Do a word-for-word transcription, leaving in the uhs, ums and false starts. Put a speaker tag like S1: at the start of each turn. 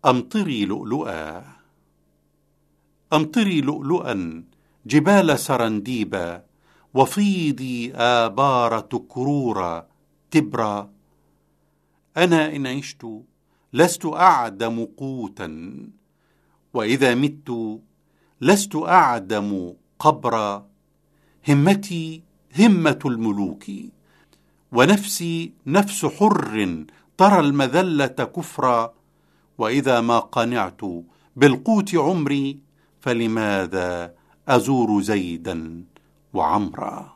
S1: أمطري لؤلؤا. أمطري لؤلؤا جبال سرنديبا، وفيضي آبار تكرورا تبرا. أنا إن عشت لست أعدم قوتا، وإذا مت لست أعدم قبرا. همتي همة الملوك، ونفسي نفس حر ترى المذلة كفرا. وإذا ما قنعت بالقوت عمري، فلماذا أزور زيدا وعمرا؟